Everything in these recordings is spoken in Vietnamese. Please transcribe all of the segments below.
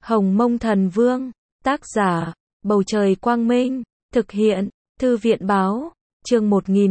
Hồng Mông Thần Vương, tác giả, Bầu Trời Quang Minh, thực hiện, Thư viện Báo, chương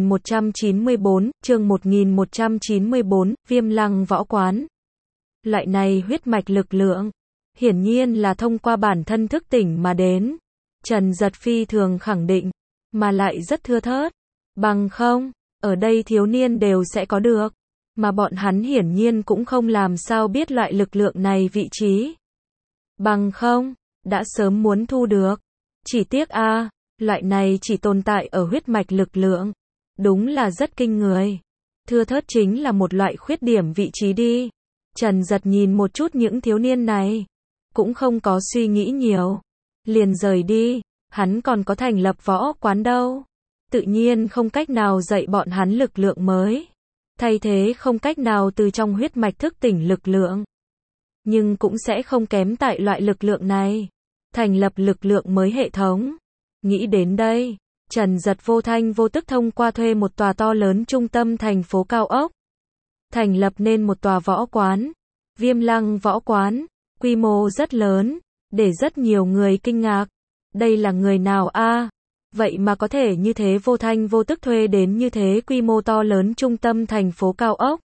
1194, Viêm Lăng Võ Quán. Loại này huyết mạch lực lượng, hiển nhiên là thông qua bản thân thức tỉnh mà đến. Trần Giật phi thường khẳng định, mà lại rất thưa thớt. Bằng không, ở đây thiếu niên đều sẽ có được. Mà bọn hắn hiển nhiên cũng không làm sao biết loại lực lượng này vị trí. Bằng không, đã sớm muốn thu được. Chỉ tiếc loại này chỉ tồn tại ở huyết mạch lực lượng. Đúng là rất kinh người. Thưa thớt chính là một loại khuyết điểm vị trí đi. Trần Giật nhìn một chút những thiếu niên này. Cũng không có suy nghĩ nhiều. Liền rời đi, hắn còn có thành lập võ quán đâu. Tự nhiên không cách nào dạy bọn hắn lực lượng mới. Thay thế không cách nào từ trong huyết mạch thức tỉnh lực lượng. Nhưng cũng sẽ không kém tại loại lực lượng này. Thành lập lực lượng mới hệ thống. Nghĩ đến đây, Trần Giật vô thanh vô tức thông qua thuê một tòa to lớn trung tâm thành phố cao ốc. Thành lập nên một tòa võ quán. Viêm Lăng Võ Quán. Quy mô rất lớn, để rất nhiều người kinh ngạc. Đây là người nào vậy mà có thể như thế vô thanh vô tức thuê đến như thế quy mô to lớn trung tâm thành phố cao ốc.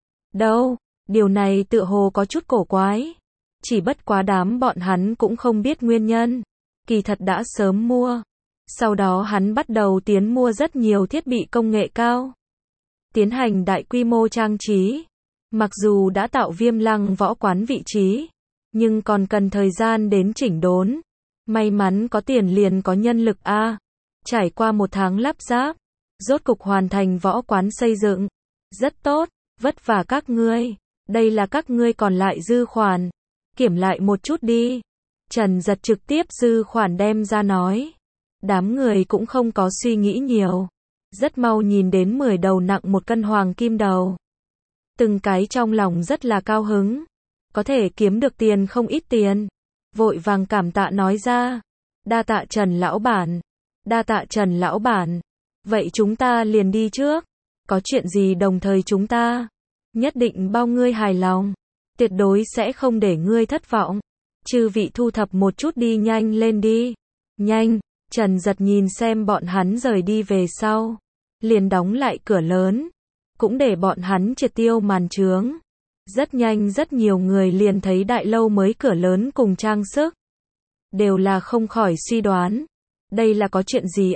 Đâu, điều này tựa hồ có chút cổ quái. Chỉ bất quá đám bọn hắn cũng không biết nguyên nhân. Kỳ thật đã sớm mua. Sau đó hắn bắt đầu tiến mua rất nhiều thiết bị công nghệ cao. Tiến hành đại quy mô trang trí. Mặc dù đã tạo Viêm Lăng Võ Quán vị trí, nhưng còn cần thời gian đến chỉnh đốn. May mắn có tiền liền có nhân lực Trải qua một tháng lắp ráp, rốt cục hoàn thành võ quán xây dựng. Rất tốt, vất vả các ngươi. Đây là các ngươi còn lại dư khoản. Kiểm lại một chút đi. Trần Giật trực tiếp dư khoản đem ra nói. Đám người cũng không có suy nghĩ nhiều. Rất mau nhìn đến 10 đầu nặng 1 cân hoàng kim đầu. Từng cái trong lòng rất là cao hứng. Có thể kiếm được tiền không ít tiền. Vội vàng cảm tạ nói ra. Đa tạ Trần lão bản. Đa tạ Trần lão bản. Vậy chúng ta liền đi trước. Có chuyện gì đồng thời chúng ta nhất định bao ngươi hài lòng. Tuyệt đối sẽ không để ngươi thất vọng. Chư vị thu thập một chút đi, nhanh lên đi. Nhanh. Trần Giật nhìn xem bọn hắn rời đi về sau. Liền đóng lại cửa lớn. Cũng để bọn hắn triệt tiêu màn chướng. Rất nhanh rất nhiều người liền thấy đại lâu mới cửa lớn cùng trang sức. Đều là không khỏi suy đoán. Đây là có chuyện gì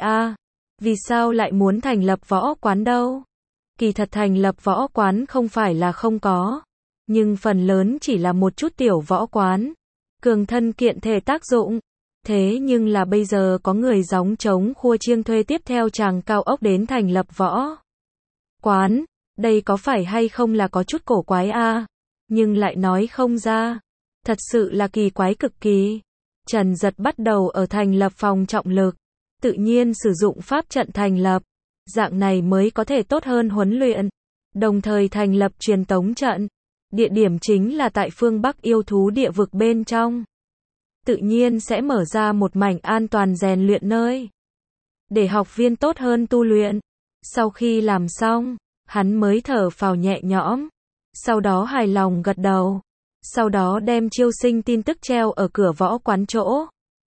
Vì sao lại muốn thành lập võ quán đâu? Kỳ thật thành lập võ quán không phải là không có. Nhưng phần lớn chỉ là một chút tiểu võ quán. Cường thân kiện thể tác dụng. Thế nhưng là bây giờ có người gióng trống khua chiêng thuê tiếp theo tràng cao ốc đến thành lập võ quán. Đây có phải hay không là có chút cổ quái nhưng lại nói không ra. Thật sự là kỳ quái cực kỳ. Trần Giật bắt đầu ở thành lập phòng trọng lực. Tự nhiên sử dụng pháp trận thành lập. Dạng này mới có thể tốt hơn huấn luyện. Đồng thời thành lập truyền tống trận. Địa điểm chính là tại phương Bắc yêu thú địa vực bên trong. Tự nhiên sẽ mở ra một mảnh an toàn rèn luyện nơi. Để học viên tốt hơn tu luyện. Sau khi làm xong, hắn mới thở phào nhẹ nhõm. Sau đó hài lòng gật đầu. Sau đó đem chiêu sinh tin tức treo ở cửa võ quán chỗ.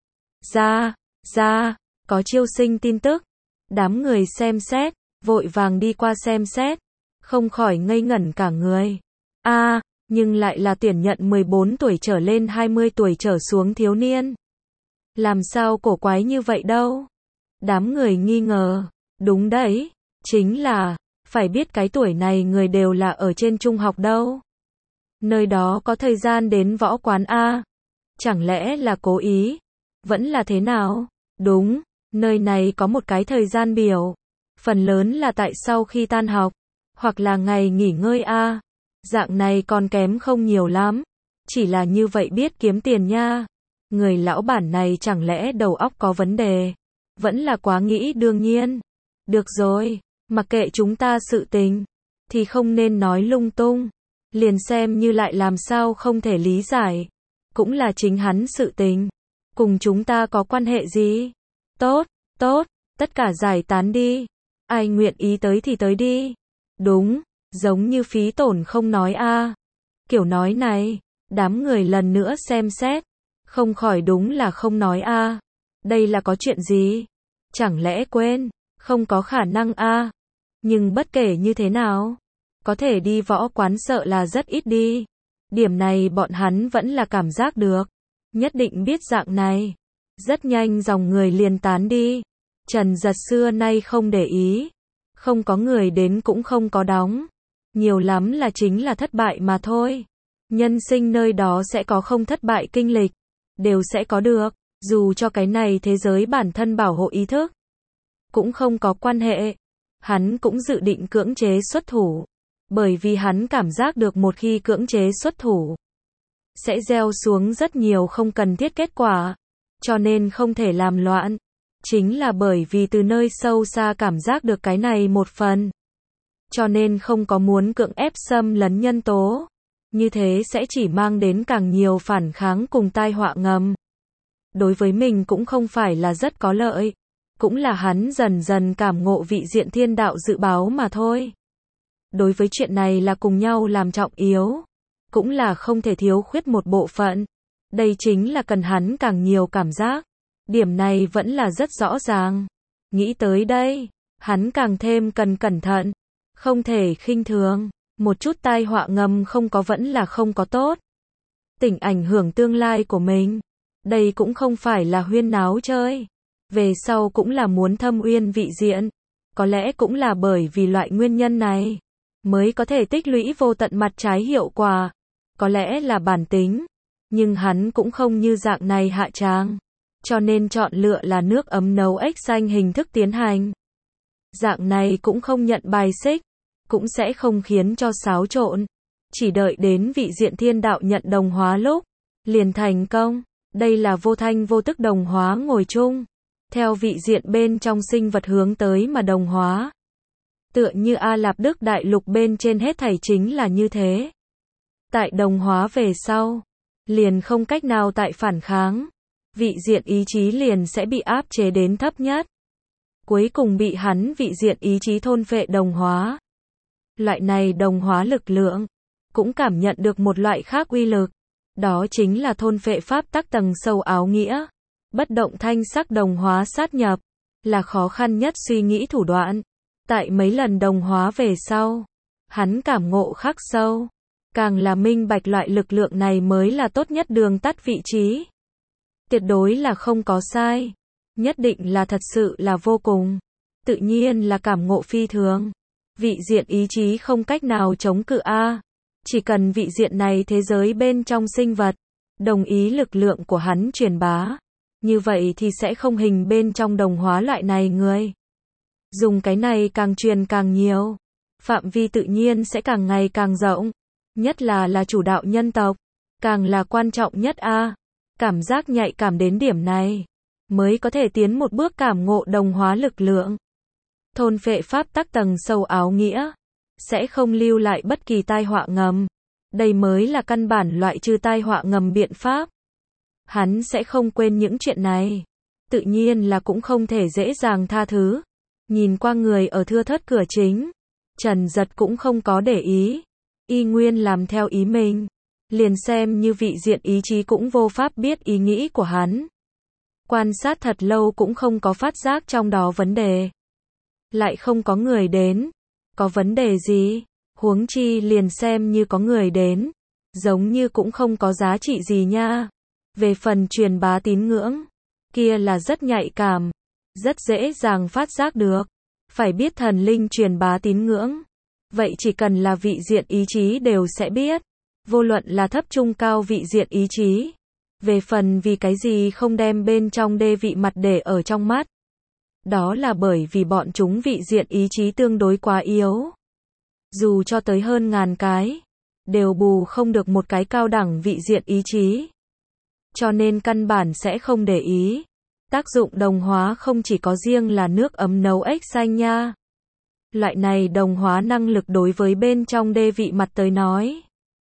Ra, có chiêu sinh tin tức. Đám người xem xét, vội vàng đi qua xem xét. Không khỏi ngây ngẩn cả người. Nhưng lại là tuyển nhận 14 tuổi trở lên 20 tuổi trở xuống thiếu niên. Làm sao cổ quái như vậy đâu? Đám người nghi ngờ. Đúng đấy, chính là, phải biết cái tuổi này người đều là ở trên trung học đâu. Nơi đó có thời gian đến võ quán Chẳng lẽ là cố ý? Vẫn là thế nào? Đúng, nơi này có một cái thời gian biểu. Phần lớn là tại sau khi tan học. Hoặc là ngày nghỉ ngơi Dạng này còn kém không nhiều lắm. Chỉ là như vậy biết kiếm tiền nha. Người lão bản này chẳng lẽ đầu óc có vấn đề? Vẫn là quá nghĩ đương nhiên. Được rồi, mặc kệ chúng ta sự tình. Thì không nên nói lung tung. Liền xem như lại làm sao không thể lý giải. Cũng là chính hắn sự tình. Cùng chúng ta có quan hệ gì? Tốt, tất cả giải tán đi. Ai nguyện ý tới thì tới đi. Đúng, giống như phí tổn không nói Kiểu nói này, đám người lần nữa xem xét. Không khỏi đúng là không nói a. Đây là có chuyện gì? Chẳng lẽ quên? Không có khả năng a. Nhưng bất kể như thế nào, có thể đi võ quán sợ là rất ít đi. Điểm này bọn hắn vẫn là cảm giác được. Nhất định biết dạng này. Rất nhanh dòng người liền tán đi. Trần Giật xưa nay không để ý. Không có người đến cũng không có đóng. Nhiều lắm là chính là thất bại mà thôi. Nhân sinh nơi đó sẽ có không thất bại kinh lịch. Đều sẽ có được. Dù cho cái này thế giới bản thân bảo hộ ý thức. Cũng không có quan hệ. Hắn cũng dự định cưỡng chế xuất thủ. Bởi vì hắn cảm giác được một khi cưỡng chế xuất thủ, sẽ gieo xuống rất nhiều không cần thiết kết quả. Cho nên không thể làm loạn. Chính là bởi vì từ nơi sâu xa cảm giác được cái này một phần. Cho nên không có muốn cưỡng ép xâm lấn nhân tố. Như thế sẽ chỉ mang đến càng nhiều phản kháng cùng tai họa ngầm. Đối với mình cũng không phải là rất có lợi. Cũng là hắn dần dần cảm ngộ vị diện thiên đạo dự báo mà thôi. Đối với chuyện này là cùng nhau làm trọng yếu. Cũng là không thể thiếu khuyết một bộ phận. Đây chính là cần hắn càng nhiều cảm giác. Điểm này vẫn là rất rõ ràng. Nghĩ tới đây, hắn càng thêm cần cẩn thận. Không thể khinh thường. Một chút tai họa ngầm không có vẫn là không có tốt. Tỉnh ảnh hưởng tương lai của mình. Đây cũng không phải là huyên náo chơi. Về sau cũng là muốn thâm uyên vị diện. Có lẽ cũng là bởi vì loại nguyên nhân này mới có thể tích lũy vô tận mặt trái hiệu quả. Có lẽ là bản tính. Nhưng hắn cũng không như dạng này hạ tràng. Cho nên chọn lựa là nước ấm nấu ếch xanh hình thức tiến hành. Dạng này cũng không nhận bài xích. Cũng sẽ không khiến cho xáo trộn. Chỉ đợi đến vị diện thiên đạo nhận đồng hóa lúc liền thành công. Đây là vô thanh vô tức đồng hóa ngồi chung. Theo vị diện bên trong sinh vật hướng tới mà đồng hóa. Tựa như A Lạp Đức Đại Lục bên trên hết thảy chính là như thế. Tại đồng hóa về sau, liền không cách nào tại phản kháng. Vị diện ý chí liền sẽ bị áp chế đến thấp nhất. Cuối cùng bị hắn vị diện ý chí thôn phệ đồng hóa. Loại này đồng hóa lực lượng, cũng cảm nhận được một loại khác uy lực. Đó chính là thôn phệ pháp tắc tầng sâu áo nghĩa. Bất động thanh sắc đồng hóa sát nhập, là khó khăn nhất suy nghĩ thủ đoạn. Tại mấy lần đồng hóa về sau, hắn cảm ngộ khắc sâu. Càng là minh bạch loại lực lượng này mới là tốt nhất đường tắt vị trí. Tuyệt đối là không có sai. Nhất định là thật sự là vô cùng. Tự nhiên là cảm ngộ phi thường. Vị diện ý chí không cách nào chống cự a. Chỉ cần vị diện này thế giới bên trong sinh vật đồng ý lực lượng của hắn truyền bá, như vậy thì sẽ không hình bên trong đồng hóa loại này người. Dùng cái này càng truyền càng nhiều, phạm vi tự nhiên sẽ càng ngày càng rộng. Nhất là chủ đạo nhân tộc, càng là quan trọng nhất a. Cảm giác nhạy cảm đến điểm này, mới có thể tiến một bước cảm ngộ đồng hóa lực lượng. Thôn phệ pháp tắc tầng sâu áo nghĩa, sẽ không lưu lại bất kỳ tai họa ngầm. Đây mới là căn bản loại trừ tai họa ngầm biện pháp. Hắn sẽ không quên những chuyện này. Tự nhiên là cũng không thể dễ dàng tha thứ. Nhìn qua người ở thưa thớt cửa chính, Trần Giật cũng không có để ý. Y nguyên làm theo ý mình. Liền xem như vị diện ý chí cũng vô pháp biết ý nghĩ của hắn. Quan sát thật lâu cũng không có phát giác trong đó vấn đề. Lại không có người đến. Có vấn đề gì? Huống chi liền xem như có người đến. Giống như cũng không có giá trị gì nha. Về phần truyền bá tín ngưỡng, kia là rất nhạy cảm. Rất dễ dàng phát giác được. Phải biết thần linh truyền bá tín ngưỡng. Vậy chỉ cần là vị diện ý chí đều sẽ biết. Vô luận là thấp trung cao vị diện ý chí. Về phần vì cái gì không đem bên trong đê vị mặt để ở trong mắt. Đó là bởi vì bọn chúng vị diện ý chí tương đối quá yếu. Dù cho tới hơn ngàn cái, đều bù không được một cái cao đẳng vị diện ý chí. Cho nên căn bản sẽ không để ý. Tác dụng đồng hóa không chỉ có riêng là nước ấm nấu ếch xanh nha. Loại này đồng hóa năng lực đối với bên trong đê vị mặt tới nói.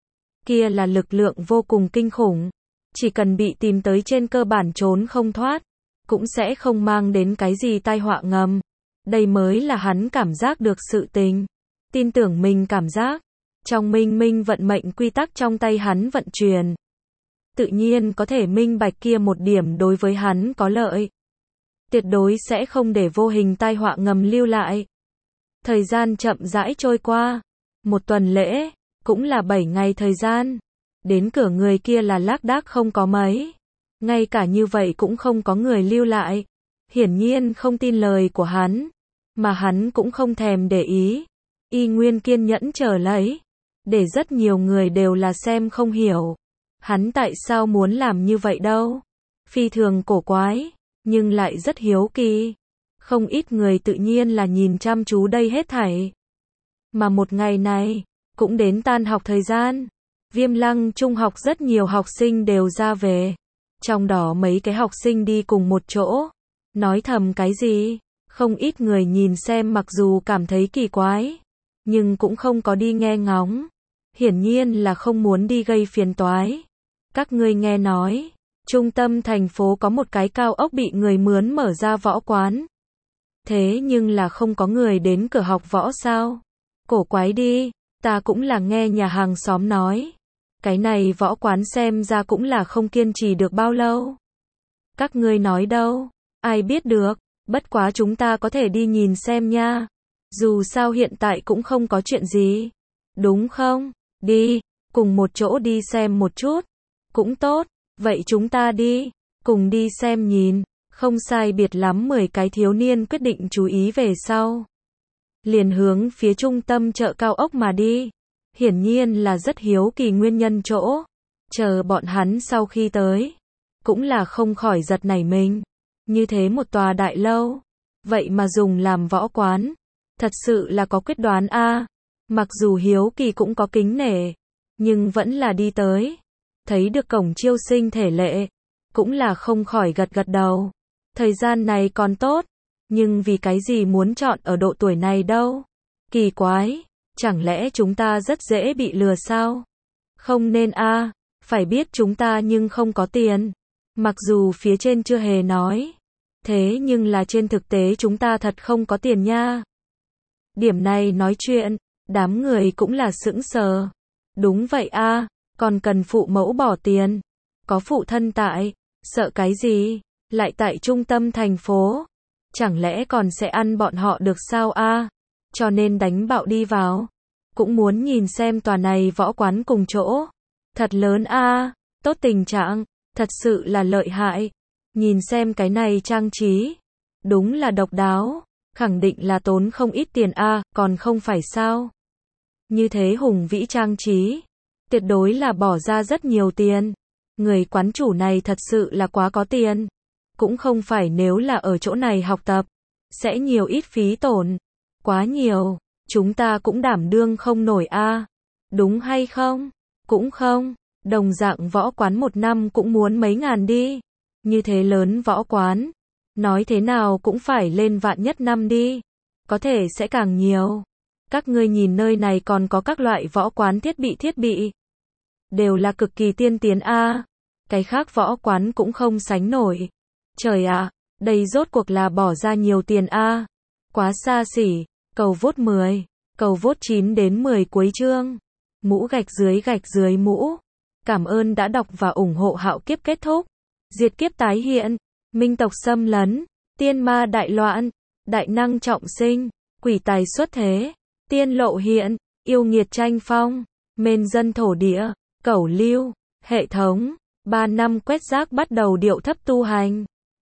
Kia là lực lượng vô cùng kinh khủng. Chỉ cần bị tìm tới trên cơ bản trốn không thoát. Cũng sẽ không mang đến cái gì tai họa ngầm. Đây mới là hắn cảm giác được sự tình. Tin tưởng mình cảm giác. Trong minh minh vận mệnh quy tắc trong tay hắn vận chuyển. tự nhiên có thể minh bạch kia một điểm đối với hắn có lợi. Tuyệt đối sẽ không để vô hình tai họa ngầm lưu lại. Thời gian chậm rãi trôi qua. Một tuần lễ, cũng là 7 ngày thời gian. Đến cửa người kia là lác đác không có mấy. Ngay cả như vậy cũng không có người lưu lại. Hiển nhiên không tin lời của hắn. Mà hắn cũng không thèm để ý. Y nguyên kiên nhẫn chờ lấy. Để rất nhiều người đều là xem không hiểu. Hắn tại sao muốn làm như vậy đâu. Phi thường cổ quái. Nhưng lại rất hiếu kỳ. Không ít người tự nhiên là nhìn chăm chú đây hết thảy. Mà một ngày này, cũng đến tan học thời gian. Viêm Lăng trung học rất nhiều học sinh đều ra về. Trong đó mấy cái học sinh đi cùng một chỗ. Nói thầm cái gì? Không ít người nhìn xem mặc dù cảm thấy kỳ quái. Nhưng cũng không có đi nghe ngóng. Hiển nhiên là không muốn đi gây phiền toái. Các ngươi nghe nói. Trung tâm thành phố có một cái cao ốc bị người mướn mở ra võ quán. Thế nhưng là không có người đến cửa học võ sao? Cổ quái đi, ta cũng là nghe nhà hàng xóm nói. Cái này võ quán xem ra cũng là không kiên trì được bao lâu. Các ngươi nói đâu? Ai biết được, bất quá chúng ta có thể đi nhìn xem nha. Dù sao hiện tại cũng không có chuyện gì. Đúng không? Đi, cùng một chỗ đi xem một chút. Cũng tốt, vậy chúng ta đi, cùng đi xem nhìn. Không sai biệt lắm 10 cái thiếu niên quyết định chú ý về sau. Liền hướng phía trung tâm chợ cao ốc mà đi. Hiển nhiên là rất hiếu kỳ nguyên nhân chỗ. Chờ bọn hắn sau khi tới. Cũng là không khỏi giật nảy mình. Như thế một tòa đại lâu. Vậy mà dùng làm võ quán. Thật sự là có quyết đoán a. Mặc dù hiếu kỳ cũng có kính nể. Nhưng vẫn là đi tới. Thấy được cổng chiêu sinh thể lệ. Cũng là không khỏi gật gật đầu. Thời gian này còn tốt. Nhưng vì cái gì muốn chọn ở độ tuổi này đâu? Kỳ quái. Chẳng lẽ chúng ta rất dễ bị lừa sao? Không nên a. Phải biết chúng ta nhưng không có tiền. Mặc dù phía trên chưa hề nói. Thế nhưng là trên thực tế chúng ta thật không có tiền nha. Điểm này nói chuyện. Đám người cũng là sững sờ. Đúng vậy a. Còn cần phụ mẫu bỏ tiền. Có phụ thân tại. Sợ cái gì? Lại tại trung tâm thành phố. Chẳng lẽ còn sẽ ăn bọn họ được sao a? Cho nên đánh bạo đi vào. Cũng muốn nhìn xem tòa này võ quán cùng chỗ. Thật lớn a, tốt tình trạng, thật sự là lợi hại. Nhìn xem cái này trang trí. Đúng là độc đáo. Khẳng định là tốn không ít tiền a, còn không phải sao? Như thế hùng vĩ trang trí. Tuyệt đối là bỏ ra rất nhiều tiền. Người quán chủ này thật sự là quá có tiền. Cũng không phải nếu là ở chỗ này học tập. Sẽ nhiều ít phí tổn. Quá nhiều. Chúng ta cũng đảm đương không nổi a. Đúng hay không? Cũng không. Đồng dạng võ quán một năm cũng muốn mấy ngàn đi. Như thế lớn võ quán. Nói thế nào cũng phải lên vạn nhất năm đi. Có thể sẽ càng nhiều. Các ngươi nhìn nơi này còn có các loại võ quán thiết bị. Đều là cực kỳ tiên tiến a. Cái khác võ quán cũng không sánh nổi. Trời ạ, đây rốt cuộc là bỏ ra nhiều tiền a. Quá xa xỉ. Cầu vote 10, cầu vote 9 đến 10 cuối chương. Mũ gạch dưới mũ. Cảm ơn đã đọc và ủng hộ Hạo Kiếp kết thúc. Diệt kiếp tái hiện, minh tộc xâm lấn, tiên ma đại loạn, đại năng trọng sinh, quỷ tài xuất thế, tiên lộ hiện, yêu nghiệt tranh phong, mên dân thổ địa, cẩu lưu, hệ thống, 3 năm quét rác bắt đầu điệu thấp tu hành.